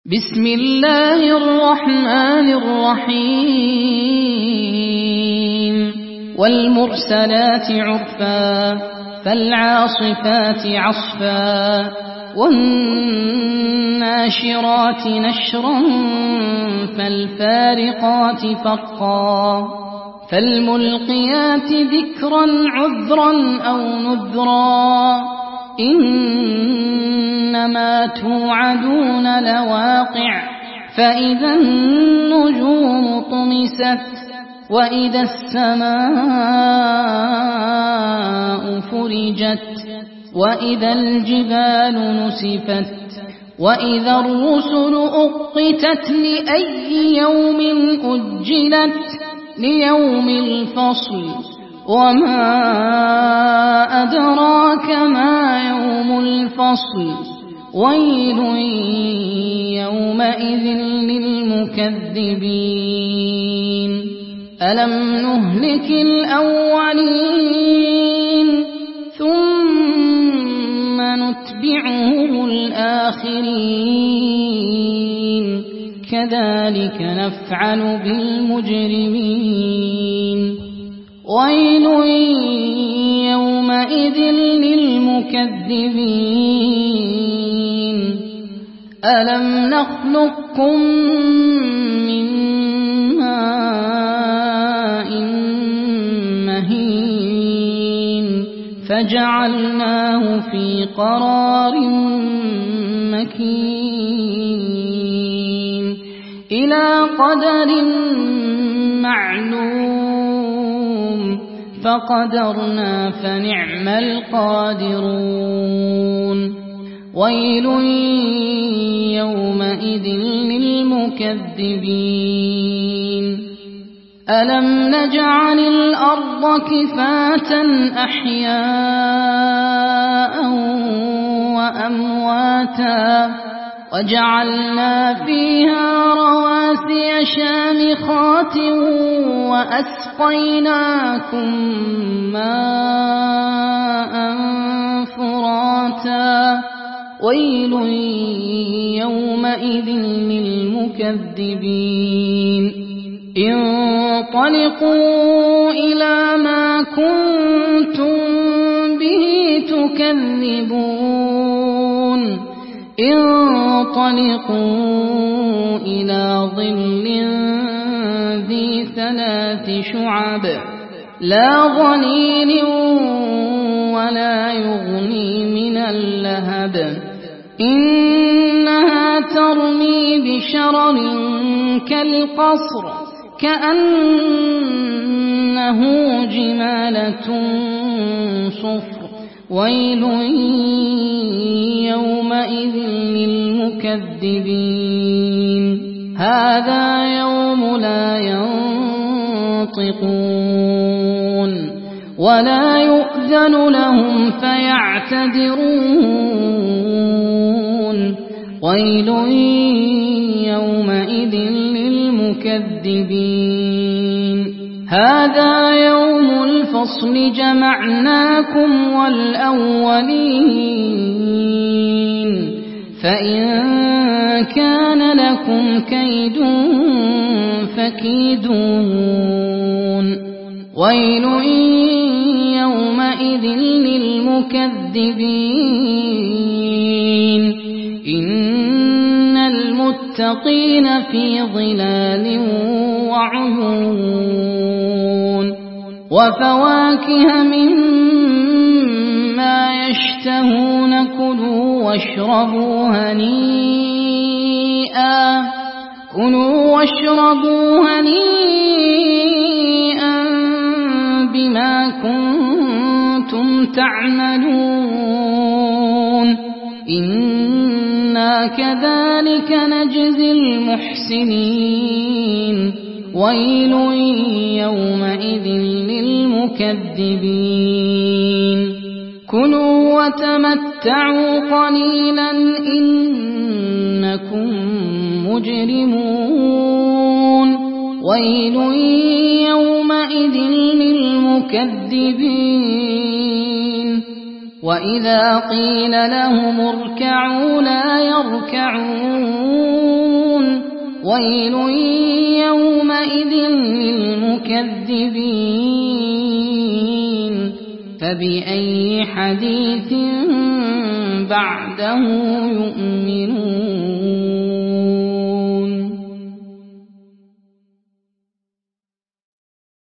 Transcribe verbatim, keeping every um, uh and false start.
بسم الله الرحمن الرحيم والمرسلات عرفا فالعاصفات عصفا والناشرات نشرا فالفارقات فرقا فالملقيات ذكرا عذرا أو نذرا إنما توعدون لواقع فإذا النجوم طمست وإذا السماء فرجت وإذا الجبال نسفت وإذا الرسل أقتت لأي يوم أجلت ليوم الفصل وما أدراك ما يوم الفصل ويل يومئذ للمكذبين ألم نهلك الأولين ثم نتبعهم الآخرين كذلك نفعل بالمجرمين ويل يومئذ للمكذبين ألم نخلقكم من ماء مهين فجعلناه في قرار مكين إلى قدر معلوم فقدرنا فنعم القادرون ويل يومئذ للمكذبين ألم نجعل الأرض كفاتا أحياء وأمواتا وجعلنا فيها رواسي شامخات وأسقيناكم ماء فراتا ويل يومئذ للمكذبين انطلقوا إلى ما كنتم به تكذبون انطلقوا إلى ظل ذي ثلاث شعب لا ظليل ولا يغني من اللهب إنها ترمي بشرر كالقصر كأنه جمالة صفر ويل يومئذ للمكذبين هذا يوم لا ينطقون ولا يؤذن لهم فيعتذرون ويل يومئذ للمكذبين هذا يوم الفصل جمعناكم والأولين فإن كان لكم كيد فكيدون ويل يومئذ للمكذبين إن المتقين في ظلال وعيون وفواكه مما يشتهون كلوا واشربوا هنيئا كلوا واشربوا هنيئا بما كنتم تعملون إنا كذلك نجزي المحسنين ويل يومئذ للمكذبين كلوا وتمتعوا قليلا إنكم مجرمون ويل يومئذ للمكذبين وإذا قيل لهم اركعوا لا يركعون ويل يومئذ للمكذبين فبأي حديث بعده يؤمنون